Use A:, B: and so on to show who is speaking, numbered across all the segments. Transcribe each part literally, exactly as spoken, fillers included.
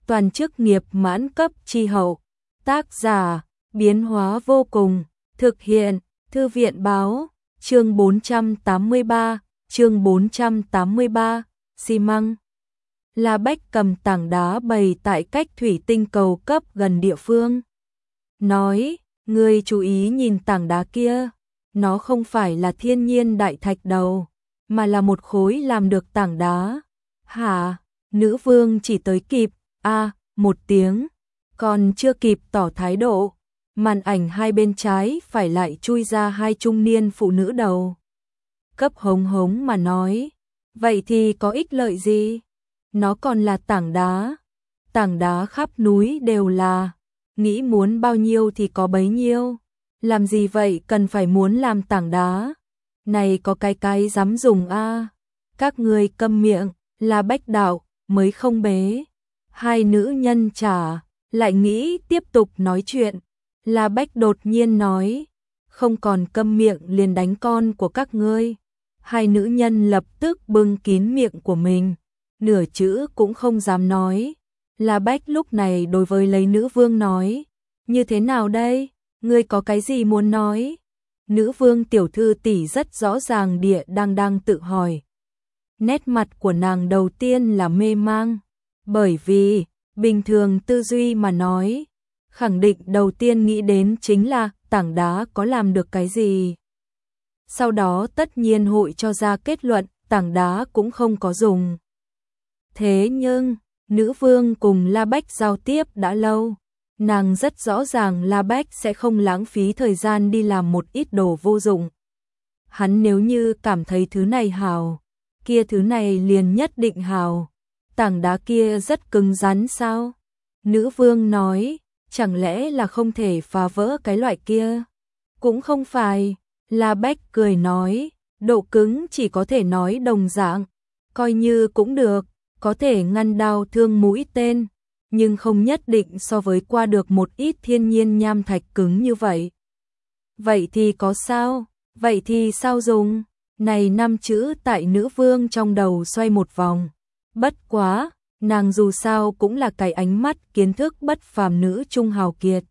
A: toàn chức nghiệp mãn cấp chi hậu. Tác giả, biến hóa vô cùng, thực hiện, Thư viện báo, chương bốn trăm tám mươi ba, chương bốn trăm tám mươi ba, xi măng. La Bách cầm tảng đá bày tại cách thủy tinh cầu cấp gần địa phương. Nói, ngươi chú ý nhìn tảng đá kia, nó không phải là thiên nhiên đại thạch đầu, mà là một khối làm được tảng đá. Hả? Nữ vương chỉ tới kịp, a à, một tiếng, còn chưa kịp tỏ thái độ, màn ảnh hai bên trái phải lại chui ra hai trung niên phụ nữ đầu. Cấp hống hống mà nói, vậy thì có ích lợi gì? Nó còn là tảng đá, tảng đá khắp núi đều là, nghĩ muốn bao nhiêu thì có bấy nhiêu, làm gì vậy cần phải muốn làm tảng đá, này có cái cái dám dùng a à. Các người câm miệng, là Bách đạo, mới không bế. Hai nữ nhân trả, lại nghĩ tiếp tục nói chuyện, là Bách đột nhiên nói, không còn câm miệng liền đánh con của các ngươi. Hai nữ nhân lập tức bưng kín miệng của mình, nửa chữ cũng không dám nói. La Bách lúc này đối với lấy nữ vương nói, như thế nào đây, ngươi có cái gì muốn nói? Nữ vương tiểu thư tỷ rất rõ ràng địa đang đang tự hỏi. Nét mặt của nàng đầu tiên là mê mang, bởi vì, bình thường tư duy mà nói, khẳng định đầu tiên nghĩ đến chính là tảng đá có làm được cái gì. Sau đó tất nhiên hội cho ra kết luận, tảng đá cũng không có dùng. Thế nhưng, nữ vương cùng La Bách giao tiếp đã lâu, nàng rất rõ ràng La Bách sẽ không lãng phí thời gian đi làm một ít đồ vô dụng. Hắn nếu như cảm thấy thứ này hào, kia thứ này liền nhất định hào. Tảng đá kia rất cứng rắn sao? Nữ vương nói, chẳng lẽ là không thể phá vỡ cái loại kia? Cũng không phải, La Bách cười nói, độ cứng chỉ có thể nói đồng dạng, coi như cũng được, có thể ngăn đao thương mũi tên, nhưng không nhất định so với qua được một ít thiên nhiên nham thạch cứng như vậy. Vậy thì có sao? Vậy thì sao dùng? Này năm chữ tại nữ vương trong đầu xoay một vòng. Bất quá, nàng dù sao cũng là cái ánh mắt kiến thức bất phàm nữ trung hào kiệt.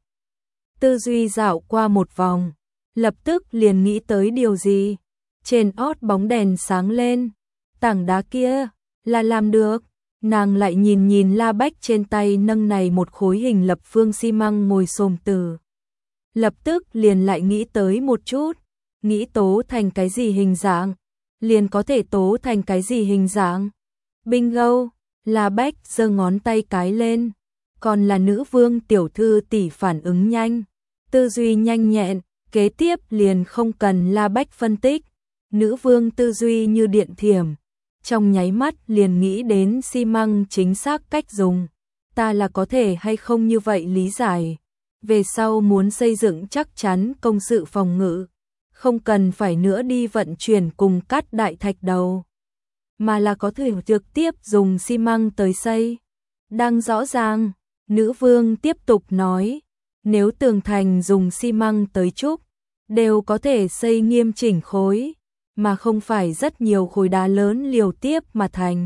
A: Tư duy dạo qua một vòng, lập tức liền nghĩ tới điều gì. Trên ót bóng đèn sáng lên, tảng đá kia, là làm được. Nàng lại nhìn nhìn La Bách trên tay nâng này một khối hình lập phương xi măng ngồi xổm từ. Lập tức liền lại nghĩ tới một chút, nghĩ tố thành cái gì hình dạng, liền có thể tố thành cái gì hình dạng. Bingo, La Bách giơ ngón tay cái lên, còn là nữ vương tiểu thư tỷ phản ứng nhanh, tư duy nhanh nhẹn, kế tiếp liền không cần La Bách phân tích, nữ vương tư duy như điện thiểm, trong nháy mắt liền nghĩ đến xi măng chính xác cách dùng, ta là có thể hay không như vậy lý giải, về sau muốn xây dựng chắc chắn công sự phòng ngự, không cần phải nữa đi vận chuyển cùng cắt đại thạch đầu, mà là có thể trực tiếp dùng xi măng tới xây. Đang rõ ràng, nữ vương tiếp tục nói, nếu tường thành dùng xi măng tới trúc, đều có thể xây nghiêm chỉnh khối, mà không phải rất nhiều khối đá lớn liều tiếp mà thành.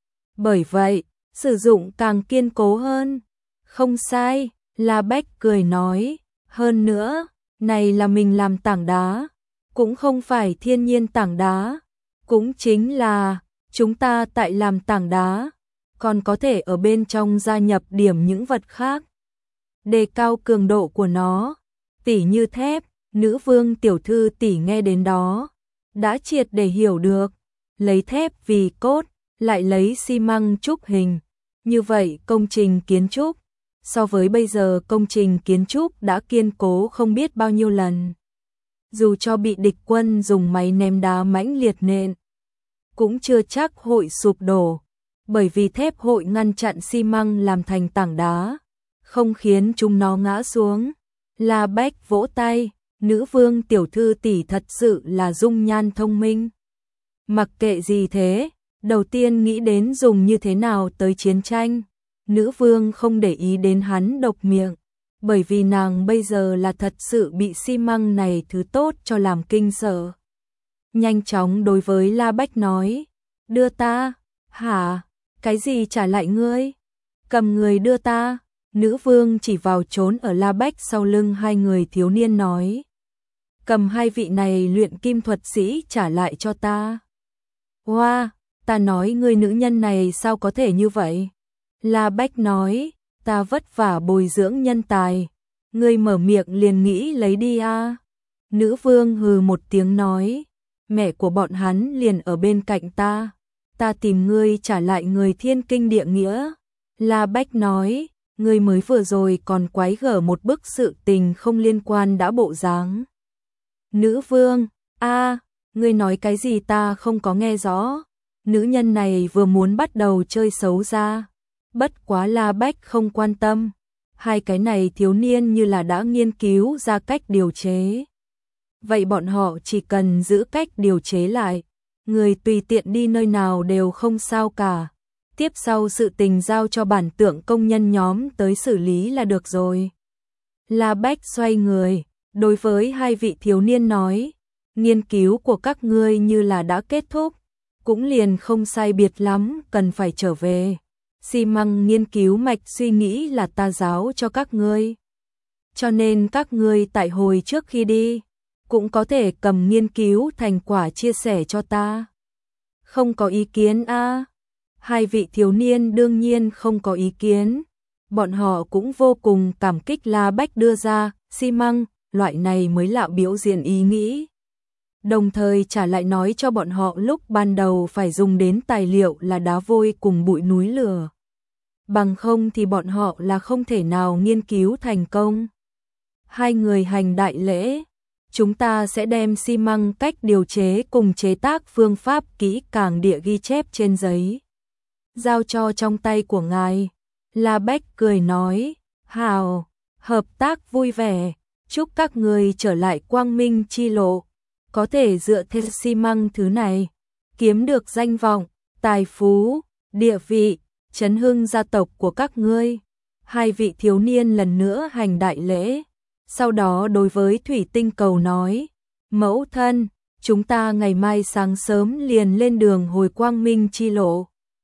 A: Bởi vậy, sử dụng càng kiên cố hơn. Không sai, La Bách cười nói, hơn nữa, này là mình làm tảng đá, cũng không phải thiên nhiên tảng đá, cũng chính là chúng ta tại làm tảng đá, còn có thể ở bên trong gia nhập điểm những vật khác, đề cao cường độ của nó, tỉ như thép. Nữ vương tiểu thư tỷ nghe đến đó, đã triệt để hiểu được, lấy thép vì cốt, lại lấy xi măng trúc hình, như vậy công trình kiến trúc, so với bây giờ công trình kiến trúc đã kiên cố không biết bao nhiêu lần. Dù cho bị địch quân dùng máy ném đá mãnh liệt nện, cũng chưa chắc hội sụp đổ, bởi vì thép hội ngăn chặn xi măng làm thành tảng đá, không khiến chúng nó ngã xuống. La Bách vỗ tay, nữ vương tiểu thư tỷ thật sự là dung nhan thông minh. Mặc kệ gì thế, đầu tiên nghĩ đến dùng như thế nào tới chiến tranh, nữ vương không để ý đến hắn độc miệng, bởi vì nàng bây giờ là thật sự bị xi măng này thứ tốt cho làm kinh sợ. Nhanh chóng đối với La Bách nói, đưa ta, hả, cái gì trả lại ngươi? Cầm người đưa ta. Nữ vương chỉ vào trốn ở La Bách sau lưng hai người thiếu niên nói. Cầm hai vị này luyện kim thuật sĩ trả lại cho ta. Hoa, wow, ta nói người nữ nhân này sao có thể như vậy? La Bách nói, ta vất vả bồi dưỡng nhân tài. Ngươi mở miệng liền nghĩ lấy đi a. Nữ vương hừ một tiếng nói, mẹ của bọn hắn liền ở bên cạnh ta. Ta tìm ngươi trả lại người thiên kinh địa nghĩa. La Bách nói, ngươi mới vừa rồi còn quái gở một bức sự tình không liên quan đã bộ dáng. Nữ vương, a, ngươi nói cái gì ta không có nghe rõ. Nữ nhân này vừa muốn bắt đầu chơi xấu ra. Bất quá La Bách không quan tâm. Hai cái này thiếu niên như là đã nghiên cứu ra cách điều chế. Vậy bọn họ chỉ cần giữ cách điều chế lại. Người tùy tiện đi nơi nào đều không sao cả. Tiếp sau sự tình giao cho bản tượng công nhân nhóm tới xử lý là được rồi. La Bách xoay người, đối với hai vị thiếu niên nói, nghiên cứu của các ngươi như là đã kết thúc, cũng liền không sai biệt lắm, cần phải trở về. Xi măng nghiên cứu mạch suy nghĩ là ta giáo cho các ngươi. Cho nên các ngươi tại hồi trước khi đi, cũng có thể cầm nghiên cứu thành quả chia sẻ cho ta. Không có ý kiến a? À? Hai vị thiếu niên đương nhiên không có ý kiến. Bọn họ cũng vô cùng cảm kích La Bách đưa ra, xi măng, loại này mới là biểu diễn ý nghĩ. Đồng thời trả lại nói cho bọn họ lúc ban đầu phải dùng đến tài liệu là đá vôi cùng bụi núi lửa. Bằng không thì bọn họ là không thể nào nghiên cứu thành công. Hai người hành đại lễ. Chúng ta sẽ đem xi măng cách điều chế cùng chế tác phương pháp kỹ càng địa ghi chép trên giấy. Giao cho trong tay của ngài. La Bách cười nói, hào, hợp tác vui vẻ, chúc các người trở lại quang minh chi lộ. Có thể dựa theo xi măng thứ này, kiếm được danh vọng, tài phú, địa vị, chấn hưng gia tộc của các ngươi. Hai vị thiếu niên lần nữa hành đại lễ. Sau đó đối với Thủy Tinh Cầu nói, mẫu thân, chúng ta ngày mai sáng sớm liền lên đường hồi quang minh chi lộ.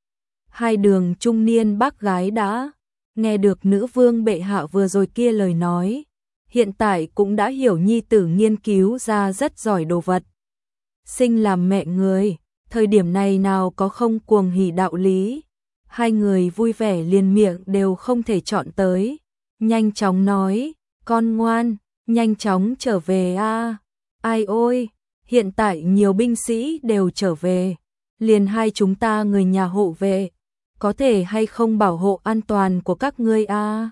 A: Hai đường trung niên bác gái đã nghe được nữ vương bệ hạ vừa rồi kia lời nói. Hiện tại cũng đã hiểu nhi tử nghiên cứu ra rất giỏi đồ vật. Sinh làm mẹ người, thời điểm này nào có không cuồng hỉ đạo lý. Hai người vui vẻ liền miệng đều không thể chọn tới. Nhanh chóng nói, con ngoan, nhanh chóng trở về a. Ai ôi, hiện tại nhiều binh sĩ đều trở về. Liền hai chúng ta người nhà hộ vệ. Có thể hay không bảo hộ an toàn của các ngươi a?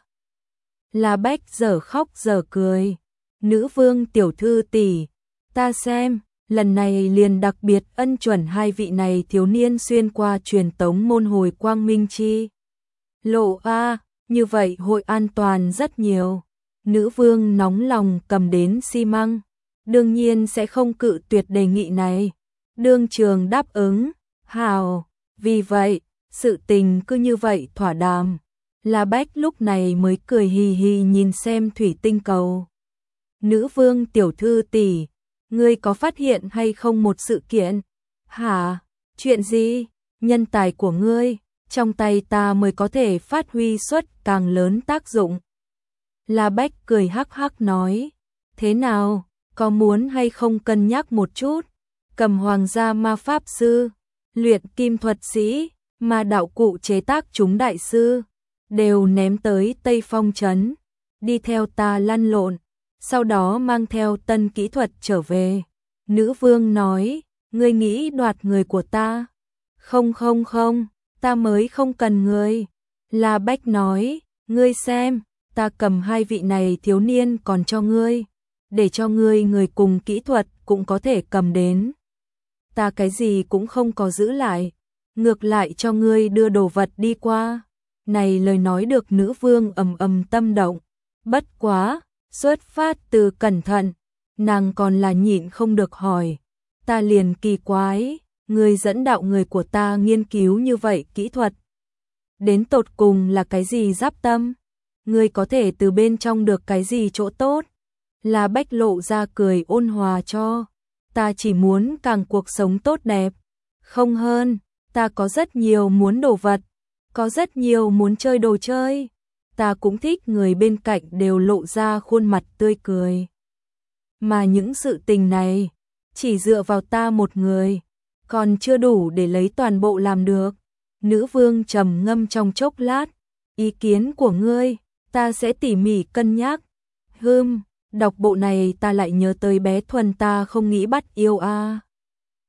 A: La Bách giờ khóc giờ cười. Nữ vương tiểu thư tỷ, ta xem, lần này liền đặc biệt ân chuẩn hai vị này thiếu niên xuyên qua truyền tống môn hồi quang minh chi lộ a, như vậy hội an toàn rất nhiều. Nữ vương nóng lòng cầm đến xi măng, đương nhiên sẽ không cự tuyệt đề nghị này. Đương trường đáp ứng, hào, vì vậy, sự tình cứ như vậy thỏa đàm. La Bách lúc này mới cười hì hì nhìn xem Thủy Tinh Cầu. Nữ vương tiểu thư tỷ, ngươi có phát hiện hay không một sự kiện? Hả? Chuyện gì? Nhân tài của ngươi, trong tay ta mới có thể phát huy suất càng lớn tác dụng. La Bách cười hắc hắc nói, thế nào, có muốn hay không cân nhắc một chút? Cầm hoàng gia ma pháp sư, luyện kim thuật sĩ, ma đạo cụ chế tác chúng đại sư, đều ném tới Tây Phong trấn, đi theo ta lăn lộn, sau đó mang theo tân kỹ thuật trở về. Nữ vương nói, ngươi nghĩ đoạt người của ta? Không không không, ta mới không cần ngươi. La Bách nói, ngươi xem, ta cầm hai vị này thiếu niên còn cho ngươi, để cho ngươi người cùng kỹ thuật cũng có thể cầm đến. Ta cái gì cũng không có giữ lại, ngược lại cho ngươi đưa đồ vật đi qua. Này lời nói được nữ vương ầm ầm tâm động, bất quá, xuất phát từ cẩn thận, nàng còn là nhịn không được hỏi, ta liền kỳ quái, ngươi dẫn đạo người của ta nghiên cứu như vậy kỹ thuật, đến tột cùng là cái gì giáp tâm, ngươi có thể từ bên trong được cái gì chỗ tốt? La Bách lộ ra cười ôn hòa cho, ta chỉ muốn càng cuộc sống tốt đẹp, không hơn, ta có rất nhiều muốn đồ vật. có rất nhiều muốn chơi đồ chơi. Ta cũng thích người bên cạnh đều lộ ra khuôn mặt tươi cười. Mà những sự tình này, chỉ dựa vào ta một người, còn chưa đủ để lấy toàn bộ làm được. Nữ vương trầm ngâm trong chốc lát, ý kiến của ngươi, ta sẽ tỉ mỉ cân nhắc. Hừm, đọc bộ này ta lại nhớ tới bé Thuần ta không nghĩ bắt yêu a. À.